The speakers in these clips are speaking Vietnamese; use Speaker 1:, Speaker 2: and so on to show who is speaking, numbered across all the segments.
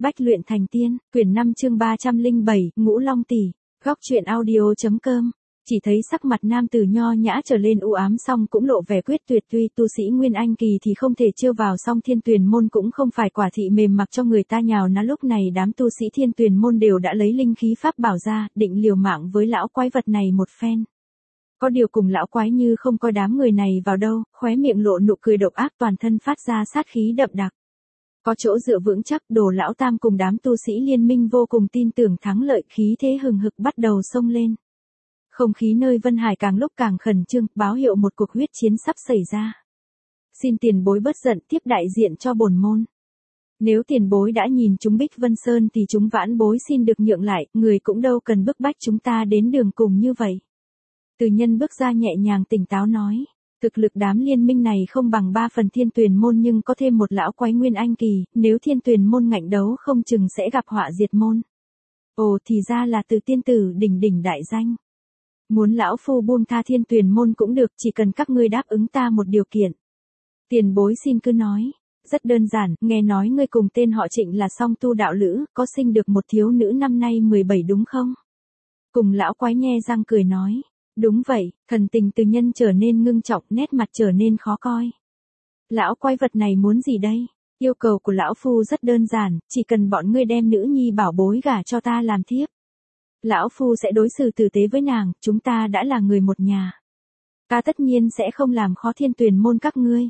Speaker 1: Bách luyện thành tiên, quyển 5 chương 307, Ngũ Long tỷ. Góc truyện audio.com. Chỉ thấy sắc mặt nam tử nho nhã trở lên u ám, xong cũng lộ vẻ quyết tuyệt, tuy tu sĩ Nguyên Anh kỳ thì không thể chiêu vào, song Thiên Tuyền môn cũng không phải quả thị mềm mặc cho người ta nhào nã. Lúc này đám tu sĩ Thiên Tuyền môn đều đã lấy linh khí pháp bảo ra, định liều mạng với lão quái vật này một phen. Có điều cùng lão quái như không coi đám người này vào đâu, khóe miệng lộ nụ cười độc ác, toàn thân phát ra sát khí đậm đặc. Có chỗ dựa vững chắc, Đồ lão tam cùng đám tu sĩ liên minh vô cùng tin tưởng thắng lợi, khí thế hừng hực bắt đầu xông lên. Không khí nơi Vân Hải càng lúc càng khẩn trương, báo hiệu một cuộc huyết chiến sắp xảy ra. Xin tiền bối bất giận, tiếp đại diện cho bổn môn. Nếu tiền bối đã nhìn chúng Bích Vân Sơn thì chúng vãn bối xin được nhượng lại, người cũng đâu cần bức bách chúng ta đến đường cùng như vậy. Từ Nhân bước ra nhẹ nhàng tỉnh táo nói. Thực lực đám liên minh này không bằng 3 phần Thiên Tuyền môn, nhưng có thêm một lão quái Nguyên Anh kỳ, nếu Thiên Tuyền môn ngạnh đấu không chừng sẽ gặp họa diệt môn. Ồ, thì ra là Từ tiên tử đỉnh đại danh. Muốn lão phu buông tha Thiên Tuyền môn cũng được, chỉ cần các ngươi đáp ứng ta một điều kiện. Tiền bối xin cứ nói. Rất đơn giản, nghe nói ngươi cùng tên họ Trịnh là song tu đạo lữ, có sinh được một thiếu nữ năm nay 17 đúng không? Cùng lão quái nhe răng cười nói. Đúng vậy, thần tình Từ Nhân trở nên ngưng trọng, nét mặt trở nên khó coi. Lão quái vật này muốn gì đây? Yêu cầu của lão phu rất đơn giản, chỉ cần bọn ngươi đem nữ nhi bảo bối gả cho ta làm thiếp. Lão phu sẽ đối xử tử tế với nàng, chúng ta đã là người một nhà. Ta tất nhiên sẽ không làm khó Thiên Tuyền môn các ngươi.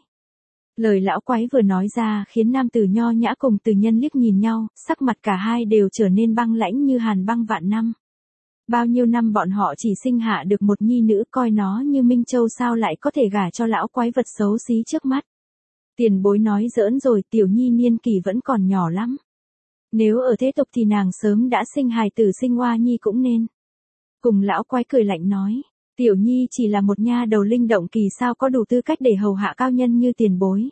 Speaker 1: Lời lão quái vừa nói ra khiến nam tử nho nhã cùng Từ Nhân liếc nhìn nhau, sắc mặt cả hai đều trở nên băng lãnh như hàn băng vạn năm. Bao nhiêu năm bọn họ chỉ sinh hạ được một nhi nữ, coi nó như Minh Châu, sao lại có thể gả cho lão quái vật xấu xí trước mắt. Tiền bối nói giỡn rồi, tiểu nhi niên kỷ vẫn còn nhỏ lắm. Nếu ở thế tục thì nàng sớm đã sinh hài tử, sinh hoa nhi cũng nên. Cùng lão quái cười lạnh nói, tiểu nhi chỉ là một nha đầu linh động kỳ, sao có đủ tư cách để hầu hạ cao nhân như tiền bối.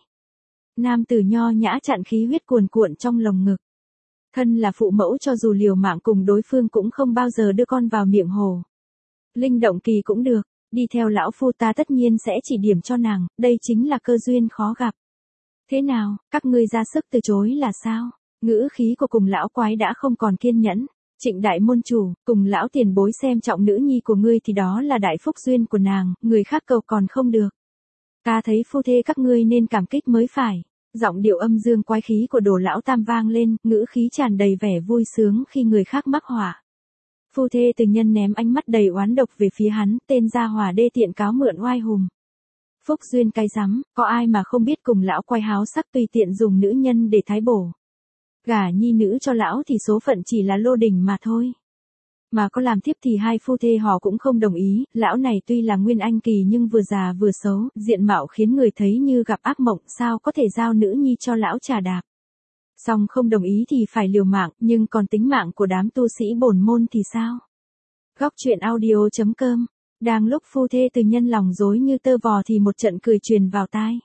Speaker 1: Nam tử nho nhã chặn khí huyết cuồn cuộn trong lồng ngực. Thân là phụ mẫu, cho dù liều mạng cùng đối phương cũng không bao giờ đưa con vào miệng hồ. Linh động kỳ cũng được, đi theo lão phu ta tất nhiên sẽ chỉ điểm cho nàng, đây chính là cơ duyên khó gặp. Thế nào, các ngươi ra sức từ chối là sao? Ngữ khí của cùng lão quái đã không còn kiên nhẫn. Trịnh đại môn chủ, cùng lão tiền bối xem trọng nữ nhi của ngươi thì đó là đại phúc duyên của nàng, người khác cầu còn không được. Ta thấy phu thê các ngươi nên cảm kích mới phải. Giọng điệu âm dương quái khí của Đồ lão tam vang lên, ngữ khí tràn đầy vẻ vui sướng khi người khác mắc họa. Phu thê Từ Nhân ném ánh mắt đầy oán độc về phía hắn, tên gia hỏa đê tiện cáo mượn oai hùng. Phúc duyên cái rắm, có ai mà không biết cùng lão quái háo sắc tùy tiện dùng nữ nhân để thái bổ. Gả nhi nữ cho lão thì số phận chỉ là lô đỉnh mà thôi. Mà có làm tiếp thì hai phu thê họ cũng không đồng ý, lão này tuy là Nguyên Anh kỳ nhưng vừa già vừa xấu, diện mạo khiến người thấy như gặp ác mộng, sao có thể giao nữ nhi cho lão trà đạp. Song không đồng ý thì phải liều mạng, nhưng còn tính mạng của đám tu sĩ bổn môn thì sao? Góc truyện audio.com. Đang lúc phu thê Từ Nhân lòng rối như tơ vò thì một trận cười truyền vào tai.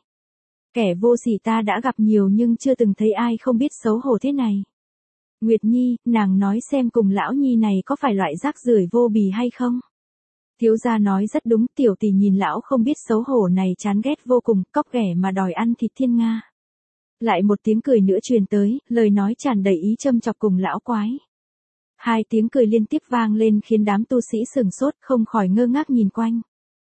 Speaker 1: Kẻ vô sỉ ta đã gặp nhiều nhưng chưa từng thấy ai không biết xấu hổ thế này. Nguyệt Nhi, nàng nói xem cùng lão nhi này có phải loại rác rưởi vô bì hay không? Thiếu gia nói rất đúng, tiểu tỷ nhìn lão không biết xấu hổ này chán ghét vô cùng, cóc ghẻ mà đòi ăn thịt thiên nga. Lại một tiếng cười nữa truyền tới, lời nói tràn đầy ý châm chọc cùng lão quái. Hai tiếng cười liên tiếp vang lên khiến đám tu sĩ sửng sốt, không khỏi ngơ ngác nhìn quanh.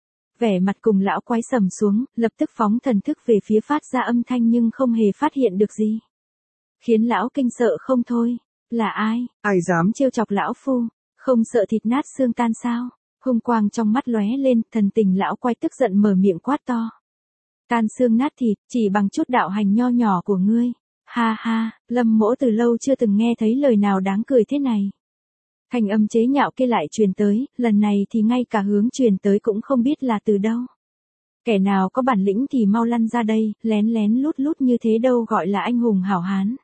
Speaker 1: Vẻ mặt cùng lão quái sầm xuống, lập tức phóng thần thức về phía phát ra âm thanh nhưng không hề phát hiện được gì. Khiến lão kinh sợ không thôi. Là ai? Ai dám trêu chọc lão phu? Không sợ thịt nát xương tan sao? Hung quang trong mắt lóe lên, thần tình lão quái tức giận mở miệng quát to. Tan xương nát thịt, chỉ bằng chút đạo hành nho nhỏ của ngươi. Ha ha, Lâm Mỗ từ lâu chưa từng nghe thấy lời nào đáng cười thế này. Thanh âm chế nhạo kia lại truyền tới, lần này thì ngay cả hướng truyền tới cũng không biết là từ đâu. Kẻ nào có bản lĩnh thì mau lăn ra đây, lén lén lút lút như thế đâu gọi là anh hùng hảo hán.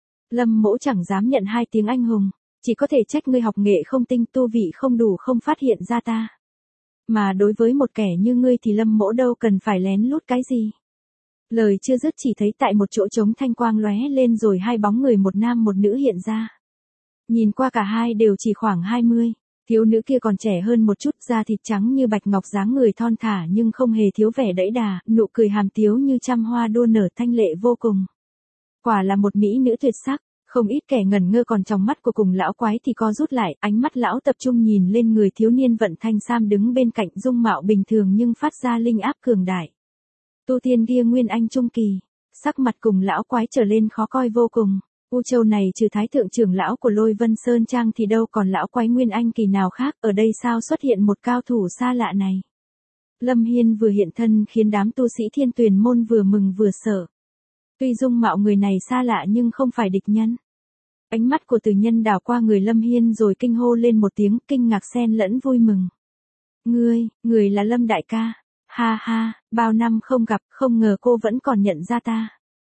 Speaker 1: Lâm Mỗ chẳng dám nhận hai tiếng anh hùng, chỉ có thể trách ngươi học nghệ không tinh, tu vị không đủ, không phát hiện ra ta. Mà đối với một kẻ như ngươi thì Lâm Mỗ đâu cần phải lén lút cái gì. Lời chưa dứt chỉ thấy tại một chỗ trống thanh quang lóe lên rồi hai bóng người một nam một nữ hiện ra. Nhìn qua cả hai đều chỉ khoảng 20, thiếu nữ kia còn trẻ hơn một chút, da thịt trắng như bạch ngọc, dáng người thon thả nhưng không hề thiếu vẻ đẫy đà, nụ cười hàm tiếu như trăm hoa đua nở, thanh lệ vô cùng. Quả là một mỹ nữ tuyệt sắc. Không ít kẻ ngẩn ngơ, còn trong mắt của cùng lão quái thì co rút lại, ánh mắt lão tập trung nhìn lên người thiếu niên vận thanh sam đứng bên cạnh, dung mạo bình thường nhưng phát ra linh áp cường đại. Tu tiên kia Nguyên Anh trung kỳ, sắc mặt cùng lão quái trở lên khó coi vô cùng. U Châu này trừ thái thượng trưởng lão của Lôi Vân Sơn Trang thì đâu còn lão quái Nguyên Anh kỳ nào khác, ở đây sao xuất hiện một cao thủ xa lạ này. Lâm Hiên vừa hiện thân khiến đám tu sĩ Thiên Tuyền môn vừa mừng vừa sợ. Tuy dung mạo người này xa lạ nhưng không phải địch nhân. Ánh mắt của Từ Nhân đảo qua người Lâm Hiên rồi kinh hô lên một tiếng, kinh ngạc xen lẫn vui mừng. Người là Lâm đại ca. Ha ha, bao năm không gặp, không ngờ cô vẫn còn nhận ra ta.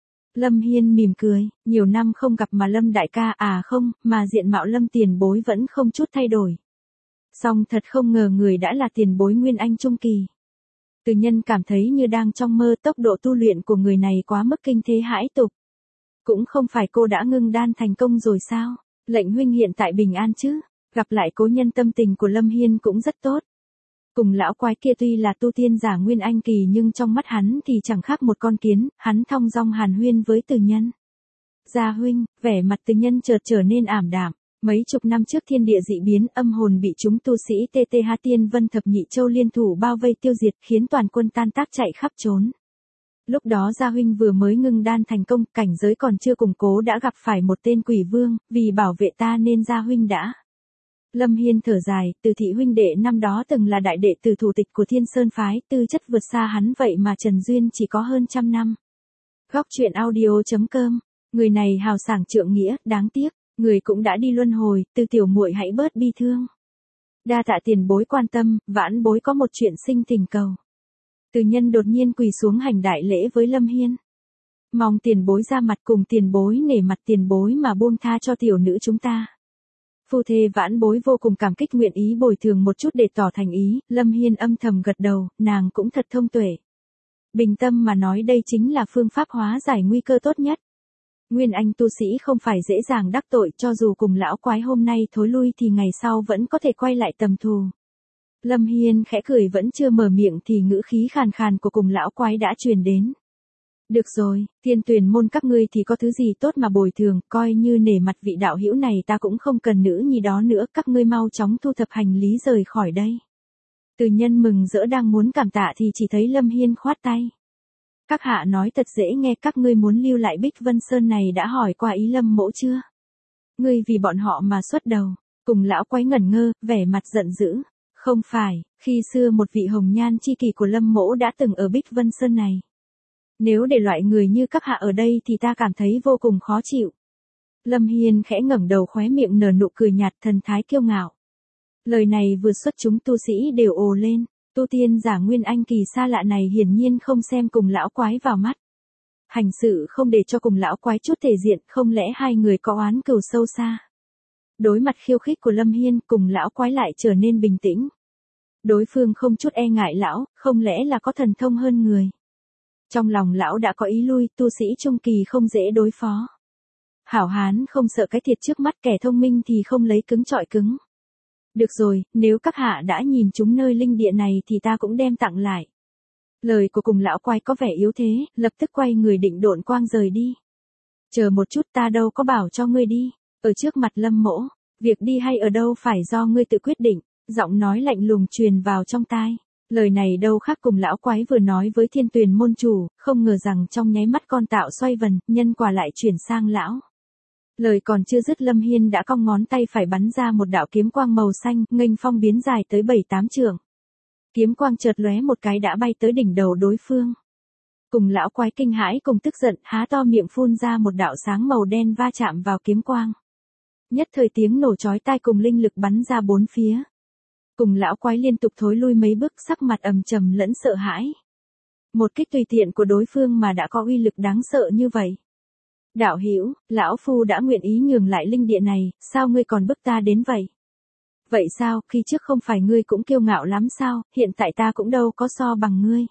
Speaker 1: Lâm Hiên mỉm cười, nhiều năm không gặp mà Lâm đại ca à không, mà diện mạo Lâm tiền bối vẫn không chút thay đổi. Song thật không ngờ người đã là tiền bối Nguyên Anh trung kỳ. Từ Nhân cảm thấy như đang trong mơ, tốc độ tu luyện của người này quá mức kinh thế hãi tục. Cũng không phải cô đã ngưng đan thành công rồi sao? Lệnh huynh hiện tại bình an chứ? Gặp lại cố nhân, tâm tình của Lâm Hiên cũng rất tốt. Cùng lão quái kia tuy là tu tiên giả Nguyên Anh kỳ nhưng trong mắt hắn thì chẳng khác một con kiến, hắn thong dong hàn huyên với Từ Nhân. Gia huynh, vẻ mặt Từ Nhân chợt trở nên ảm đạm. Mấy chục năm trước thiên địa dị biến, âm hồn bị chúng tu sĩ TTH Tiên Vân Thập Nhị Châu liên thủ bao vây tiêu diệt, khiến toàn quân tan tác chạy khắp trốn. Lúc đó Gia huynh vừa mới ngưng đan thành công, cảnh giới còn chưa củng cố đã gặp phải một tên quỷ vương, vì bảo vệ ta nên Gia huynh đã. Lâm Hiên thở dài, Từ thị huynh đệ năm đó từng là đại đệ tử thủ tịch của Thiên Sơn phái, tư chất vượt xa hắn, vậy mà Trần duyên chỉ có hơn trăm năm. Góc truyện audio.com, người này hào sảng trượng nghĩa, đáng tiếc, người cũng đã đi luân hồi, Từ tiểu muội hãy bớt bi thương. Đa tạ tiền bối quan tâm, vãn bối có một chuyện sinh tình cầu. Từ Nhân đột nhiên quỳ xuống hành đại lễ với Lâm Hiên. Mong tiền bối ra mặt, cùng tiền bối nể mặt tiền bối mà buông tha cho tiểu nữ chúng ta. Phu thê vãn bối vô cùng cảm kích, nguyện ý bồi thường một chút để tỏ thành ý. Lâm Hiên âm thầm gật đầu, nàng cũng thật thông tuệ. Bình tâm mà nói, đây chính là phương pháp hóa giải nguy cơ tốt nhất. Nguyên Anh tu sĩ không phải dễ dàng đắc tội, cho dù cùng lão quái hôm nay thối lui thì ngày sau vẫn có thể quay lại tầm thù. Lâm Hiên khẽ cười, vẫn chưa mở miệng thì ngữ khí khàn khàn của cùng lão quái đã truyền đến. Được rồi, Thiên Tuyền môn các ngươi thì có thứ gì tốt mà bồi thường, coi như nể mặt vị đạo hữu này, ta cũng không cần nữ nhi đó nữa, các ngươi mau chóng thu thập hành lý rời khỏi đây. Từ Nhân mừng rỡ đang muốn cảm tạ thì chỉ thấy Lâm Hiên khoát tay. Các hạ nói thật dễ nghe, các ngươi muốn lưu lại Bích Vân Sơn này đã hỏi qua ý Lâm mỗ chưa? Ngươi vì bọn họ mà xuất đầu. Cùng lão quái ngẩn ngơ, vẻ mặt giận dữ. Không phải, khi xưa một vị hồng nhan chi kỷ của Lâm mỗ đã từng ở Bích Vân Sơn này. Nếu để loại người như các hạ ở đây thì ta cảm thấy vô cùng khó chịu. Lâm Hiên khẽ ngẩng đầu, khóe miệng nở nụ cười nhạt, thần thái kiêu ngạo. Lời này vừa xuất chúng tu sĩ đều ồ lên. Tu tiên giả Nguyên Anh kỳ xa lạ này hiển nhiên không xem cùng lão quái vào mắt. Hành sự không để cho cùng lão quái chút thể diện, không lẽ hai người có oán cừu sâu xa. Đối mặt khiêu khích của Lâm Hiên, cùng lão quái lại trở nên bình tĩnh. Đối phương không chút e ngại lão, không lẽ là có thần thông hơn người. Trong lòng lão đã có ý lui, tu sĩ trung kỳ không dễ đối phó. Hảo hán không sợ cái thiệt trước mắt, kẻ thông minh thì không lấy cứng chọi cứng. Được rồi, nếu các hạ đã nhìn chúng nơi linh địa này thì ta cũng đem tặng lại. Lời của cùng lão quái có vẻ yếu thế, lập tức quay người định độn quang rời đi. Chờ một chút, ta đâu có bảo cho ngươi đi. Ở trước mặt Lâm mỗ, việc đi hay ở đâu phải do ngươi tự quyết định. Giọng nói lạnh lùng truyền vào trong tai. Lời này đâu khác cùng lão quái vừa nói với Thiên Tuyền môn chủ, không ngờ rằng trong nháy mắt con tạo xoay vần, nhân quả lại chuyển sang lão. Lời còn chưa dứt, Lâm Hiên đã cong ngón tay phải bắn ra một đạo kiếm quang màu xanh, nghênh phong biến dài tới 7-8 trượng. Kiếm quang chợt lóe một cái đã bay tới đỉnh đầu đối phương. Cùng lão quái kinh hãi cùng tức giận, há to miệng phun ra một đạo sáng màu đen va chạm vào kiếm quang. Nhất thời tiếng nổ chói tai cùng linh lực bắn ra bốn phía. Cùng lão quái liên tục thối lui mấy bước, sắc mặt ầm trầm lẫn sợ hãi. Một kích tùy tiện của đối phương mà đã có uy lực đáng sợ như vậy. Đạo hữu, lão phu đã nguyện ý nhường lại linh địa này, sao ngươi còn bức ta đến vậy? Vậy sao, khi trước không phải ngươi cũng kiêu ngạo lắm sao, hiện tại ta cũng đâu có so bằng ngươi.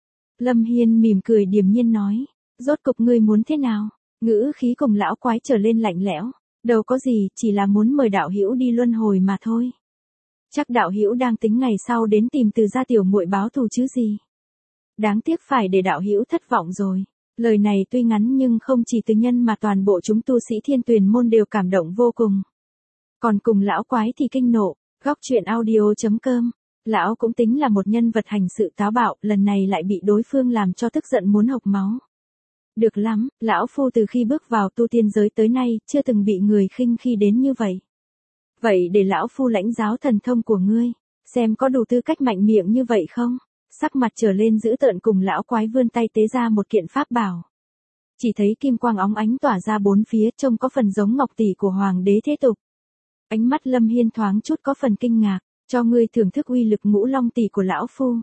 Speaker 1: Lâm Hiên mỉm cười điềm nhiên nói, rốt cục ngươi muốn thế nào? Ngữ khí cùng lão quái trở lên lạnh lẽo, đâu có gì, chỉ là muốn mời đạo hữu đi luân hồi mà thôi. Chắc đạo hữu đang tính ngày sau đến tìm Từ gia tiểu muội báo thù chứ gì. Đáng tiếc phải để đạo hữu thất vọng rồi. Lời này tuy ngắn nhưng không chỉ từ nhân mà toàn bộ chúng tu sĩ Thiên Tuyền môn đều cảm động vô cùng. Còn cùng lão quái thì kinh nộ, góc truyện audio.com. Lão cũng tính là một nhân vật hành sự táo bạo, lần này lại bị đối phương làm cho tức giận muốn hộc máu. Được lắm, lão phu từ khi bước vào tu tiên giới tới nay, chưa từng bị người khinh khi đến như vậy. Vậy để lão phu lãnh giáo thần thông của ngươi, xem có đủ tư cách mạnh miệng như vậy không? Sắc mặt trở lên dữ tợn cùng lão quái vươn tay tế ra một kiện pháp bảo. Chỉ thấy kim quang óng ánh tỏa ra bốn phía, trông có phần giống ngọc tỷ của hoàng đế thế tục. Ánh mắt Lâm Hiên thoáng chút có phần kinh ngạc, cho ngươi thưởng thức uy lực ngũ long tỷ của lão phu.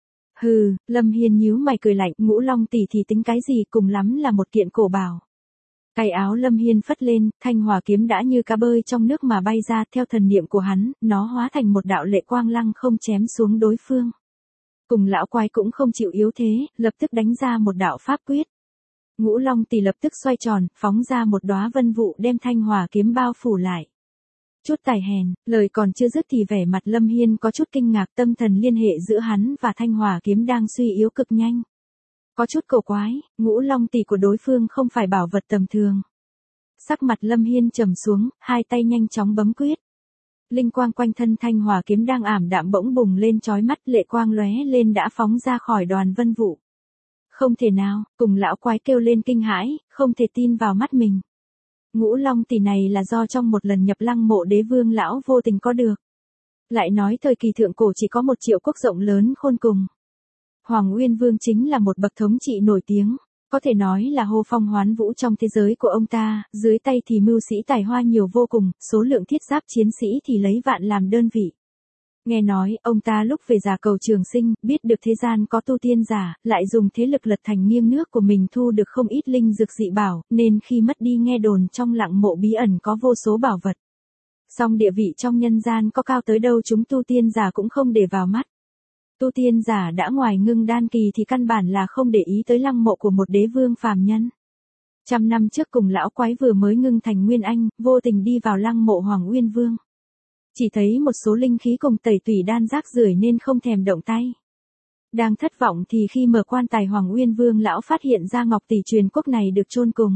Speaker 1: Hừ, Lâm Hiên nhíu mày cười lạnh, ngũ long tỷ thì tính cái gì, cùng lắm là một kiện cổ bảo. Cài áo Lâm Hiên phất lên, thanh hỏa kiếm đã như cá bơi trong nước mà bay ra, theo thần niệm của hắn, nó hóa thành một đạo lệ quang lăng không chém xuống đối phương. Cùng lão quái cũng không chịu yếu thế, lập tức đánh ra một đạo pháp quyết. Ngũ long tỷ lập tức xoay tròn, phóng ra một đóa vân vụ đem thanh hỏa kiếm bao phủ lại. Chút tài hèn, lời còn chưa dứt thì vẻ mặt Lâm Hiên có chút kinh ngạc, tâm thần liên hệ giữa hắn và thanh hỏa kiếm đang suy yếu cực nhanh. Có chút cổ quái, ngũ long tỷ của đối phương không phải bảo vật tầm thường. Sắc mặt Lâm Hiên trầm xuống, hai tay nhanh chóng bấm quyết. Linh quang quanh thân thanh hỏa kiếm đang ảm đạm bỗng bùng lên chói mắt, lệ quang lóe lên đã phóng ra khỏi đoàn vân vụ. Không thể nào, cùng lão quái kêu lên kinh hãi, không thể tin vào mắt mình. Ngũ long tỷ này là do trong một lần nhập lăng mộ đế vương lão vô tình có được. Lại nói thời kỳ thượng cổ chỉ có một triệu quốc rộng lớn khôn cùng. Hoàng Uyên Vương chính là một bậc thống trị nổi tiếng, có thể nói là hô phong hoán vũ trong thế giới của ông ta, dưới tay thì mưu sĩ tài hoa nhiều vô cùng, số lượng thiết giáp chiến sĩ thì lấy vạn làm đơn vị. Nghe nói, ông ta lúc về già cầu Trường Sinh, biết được thế gian có tu tiên giả, lại dùng thế lực lật thành nghiêng nước của mình thu được không ít linh dược dị bảo, nên khi mất đi nghe đồn trong lặng mộ bí ẩn có vô số bảo vật. Song địa vị trong nhân gian có cao tới đâu chúng tu tiên giả cũng không để vào mắt. Tu tiên giả đã ngoài ngưng đan kỳ thì căn bản là không để ý tới lăng mộ của một đế vương phàm nhân. 100 năm trước cùng lão quái vừa mới ngưng thành Nguyên Anh, vô tình đi vào lăng mộ Hoàng Uyên Vương. Chỉ thấy một số linh khí cùng tẩy tủy đan rác rưởi nên không thèm động tay. Đang thất vọng thì khi mở quan tài Hoàng Uyên Vương lão phát hiện ra ngọc tỷ truyền quốc này được chôn cùng.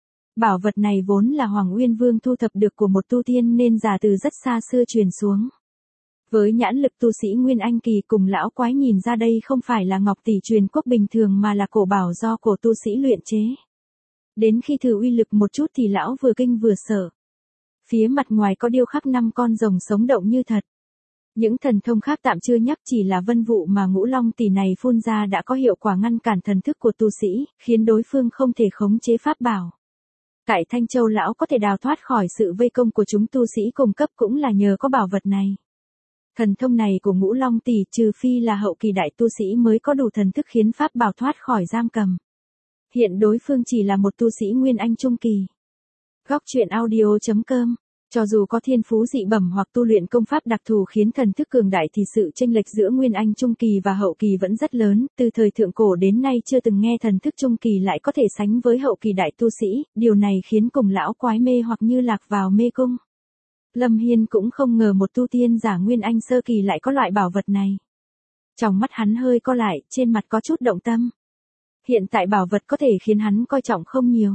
Speaker 1: Bảo vật này vốn là Hoàng Uyên Vương thu thập được của một tu tiên nên giả từ rất xa xưa truyền xuống. Với nhãn lực tu sĩ Nguyên Anh kỳ cùng lão quái nhìn ra đây không phải là ngọc tỷ truyền quốc bình thường mà là cổ bảo do cổ tu sĩ luyện chế. Đến khi thử uy lực một chút thì lão vừa kinh vừa sợ. Phía mặt ngoài có điêu khắc 5 con rồng sống động như thật. Những thần thông khác tạm chưa nhắc, chỉ là vân vụ mà ngũ long tỷ này phun ra đã có hiệu quả ngăn cản thần thức của tu sĩ, khiến đối phương không thể khống chế pháp bảo. Cải Thanh Châu lão có thể đào thoát khỏi sự vây công của chúng tu sĩ cùng cấp cũng là nhờ có bảo vật này. Thần thông này của ngũ long tỷ trừ phi là hậu kỳ đại tu sĩ mới có đủ thần thức khiến pháp bảo thoát khỏi giam cầm. Hiện đối phương chỉ là một tu sĩ Nguyên Anh trung kỳ. Góc truyện audio.com. Cho dù có thiên phú dị bẩm hoặc tu luyện công pháp đặc thù khiến thần thức cường đại thì sự chênh lệch giữa Nguyên Anh trung kỳ và hậu kỳ vẫn rất lớn, từ thời thượng cổ đến nay chưa từng nghe thần thức trung kỳ lại có thể sánh với hậu kỳ đại tu sĩ, điều này khiến cùng lão quái mê hoặc như lạc vào mê cung. Lâm Hiên cũng không ngờ một tu tiên giả Nguyên Anh sơ kỳ lại có loại bảo vật này. Trong mắt hắn hơi co lại, trên mặt có chút động tâm. Hiện tại bảo vật có thể khiến hắn coi trọng không nhiều.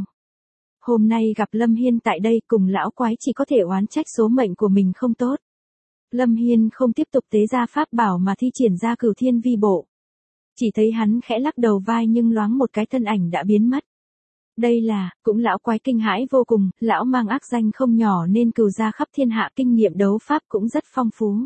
Speaker 1: Hôm nay gặp Lâm Hiên tại đây cùng lão quái chỉ có thể oán trách số mệnh của mình không tốt. Lâm Hiên không tiếp tục tế ra pháp bảo mà thi triển ra Cửu Thiên Vi Bộ. Chỉ thấy hắn khẽ lắc đầu vai nhưng loáng một cái thân ảnh đã biến mất. Đây là, cũng lão quái kinh hãi vô cùng, lão mang ác danh không nhỏ nên cửu gia khắp thiên hạ kinh nghiệm đấu pháp cũng rất phong phú.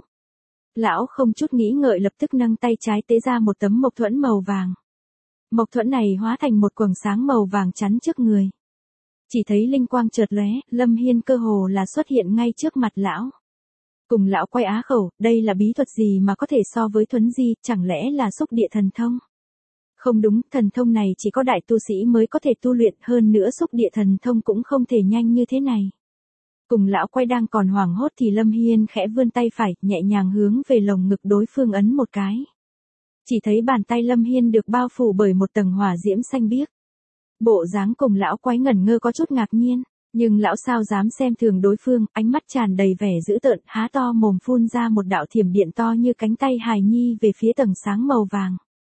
Speaker 1: Lão không chút nghĩ ngợi lập tức nâng tay trái tế ra một tấm mộc thuẫn màu vàng. Mộc thuẫn này hóa thành một quầng sáng màu vàng chắn trước người. Chỉ thấy linh quang chợt lóe, Lâm Hiên cơ hồ là xuất hiện ngay trước mặt lão. Cùng lão quay á khẩu, đây là bí thuật gì mà có thể so với thuấn di, chẳng lẽ là xúc địa thần thông? Không đúng, thần thông này chỉ có đại tu sĩ mới có thể tu luyện, hơn nữa xúc địa thần thông cũng không thể nhanh như thế này. Cùng lão quay đang còn hoảng hốt thì Lâm Hiên khẽ vươn tay phải, nhẹ nhàng hướng về lồng ngực đối phương ấn một cái. Chỉ thấy bàn tay Lâm Hiên được bao phủ bởi một tầng hỏa diễm xanh biếc. Bộ dáng cùng lão quái ngẩn ngơ có chút ngạc nhiên, nhưng lão sao dám xem thường đối phương, ánh mắt tràn đầy vẻ dữ tợn, há to mồm phun ra một đạo thiểm điện to như cánh tay hài nhi về phía tầng sáng màu vàng.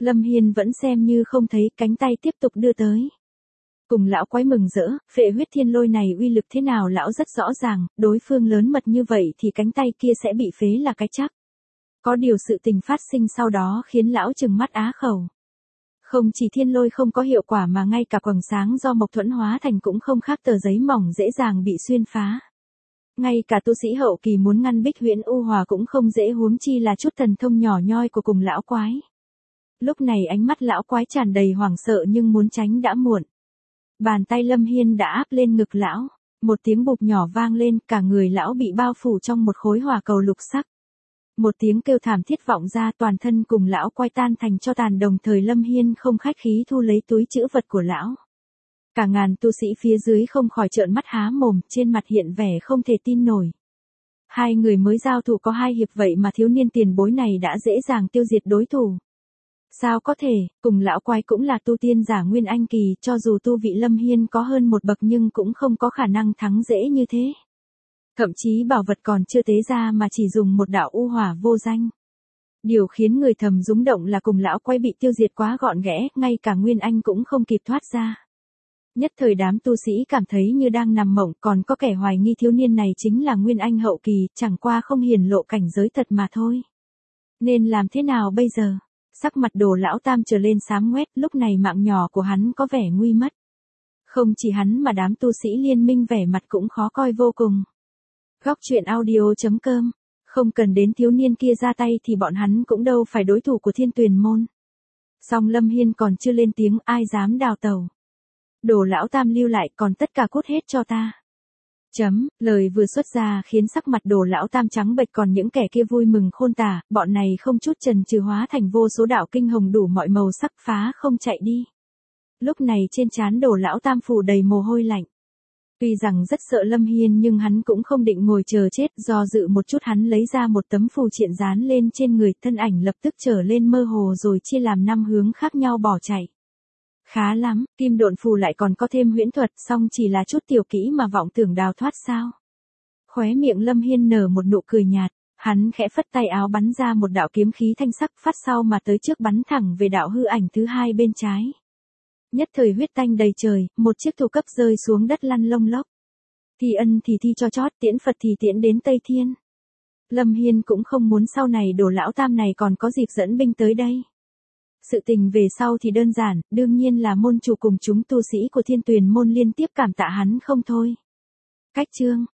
Speaker 1: Lâm Hiên vẫn xem như không thấy, cánh tay tiếp tục đưa tới. Cùng lão quái mừng rỡ, phệ huyết thiên lôi này uy lực thế nào lão rất rõ ràng, đối phương lớn mật như vậy thì cánh tay kia sẽ bị phế là cái chắc. Có điều sự tình phát sinh sau đó khiến lão trừng mắt á khẩu. Không chỉ thiên lôi không có hiệu quả mà ngay cả quầng sáng do mộc thuẫn hóa thành cũng không khác tờ giấy mỏng dễ dàng bị xuyên phá. Ngay cả tu sĩ hậu kỳ muốn ngăn Bích Huyễn U Hòa cũng không dễ, huống chi là chút thần thông nhỏ nhoi của cùng lão quái. Lúc này ánh mắt lão quái tràn đầy hoảng sợ nhưng muốn tránh đã muộn. Bàn tay Lâm Hiên đã áp lên ngực lão, một tiếng bụp nhỏ vang lên, cả người lão bị bao phủ trong một khối hỏa cầu lục sắc. Một tiếng kêu thảm thiết vọng ra, toàn thân cùng lão quay tan thành tro tàn, đồng thời Lâm Hiên không khách khí thu lấy túi trữ vật của lão. Cả ngàn tu sĩ phía dưới không khỏi trợn mắt há mồm, trên mặt hiện vẻ không thể tin nổi. Hai người mới giao thủ có 2 hiệp vậy mà thiếu niên tiền bối này đã dễ dàng tiêu diệt đối thủ. Sao có thể, cùng lão quái cũng là tu tiên giả Nguyên Anh kỳ, cho dù tu vị Lâm Hiên có hơn một bậc nhưng cũng không có khả năng thắng dễ như thế. Thậm chí bảo vật còn chưa tế ra mà chỉ dùng một đạo u hỏa vô danh. Điều khiến người thầm rúng động là cùng lão quái bị tiêu diệt quá gọn ghẽ, ngay cả Nguyên Anh cũng không kịp thoát ra. Nhất thời đám tu sĩ cảm thấy như đang nằm mộng, còn có kẻ hoài nghi thiếu niên này chính là Nguyên Anh hậu kỳ, chẳng qua không hiển lộ cảnh giới thật mà thôi. Nên làm thế nào bây giờ? Sắc mặt Đồ lão tam trở lên xám ngoét, lúc này mạng nhỏ của hắn có vẻ nguy mất. Không chỉ hắn mà đám tu sĩ liên minh vẻ mặt cũng khó coi vô cùng. Góc truyện audio.com. Không cần đến thiếu niên kia ra tay thì bọn hắn cũng đâu phải đối thủ của Thiên Tuyền môn. Song Lâm Hiên còn chưa lên tiếng, ai dám đào tẩu. Đồ lão tam lưu lại, còn tất cả cút hết cho ta. Lời vừa xuất ra khiến sắc mặt Đồ lão tam trắng bệch, còn những kẻ kia vui mừng khôn tả, bọn này không chút chần chừ hóa thành vô số đạo kinh hồng đủ mọi màu sắc phá không chạy đi. Lúc này trên trán Đồ lão tam phủ đầy mồ hôi lạnh. Tuy rằng rất sợ Lâm Hiên nhưng hắn cũng không định ngồi chờ chết, do dự một chút hắn lấy ra một tấm phù triện dán lên trên người, thân ảnh lập tức trở lên mơ hồ rồi chia làm 5 hướng khác nhau bỏ chạy. Khá lắm, kim độn phù lại còn có thêm huyễn thuật, song chỉ là chút tiểu kỹ mà vọng tưởng đào thoát sao. Khóe miệng Lâm Hiên nở một nụ cười nhạt, hắn khẽ phất tay áo bắn ra một đạo kiếm khí thanh sắc phát sau mà tới trước, bắn thẳng về đạo hư ảnh thứ 2 bên trái. Nhất thời huyết tanh đầy trời, một chiếc thủ cấp rơi xuống đất lăn lông lốc. Thì ân thì thi cho chót, tiễn Phật thì tiễn đến Tây Thiên. Lâm Hiên cũng không muốn sau này Đồ lão tam này còn có dịp dẫn binh tới đây. Sự tình về sau thì đơn giản, đương nhiên là môn chủ cùng chúng tu sĩ của Thiên Tuyền môn liên tiếp cảm tạ hắn không thôi. Cách chương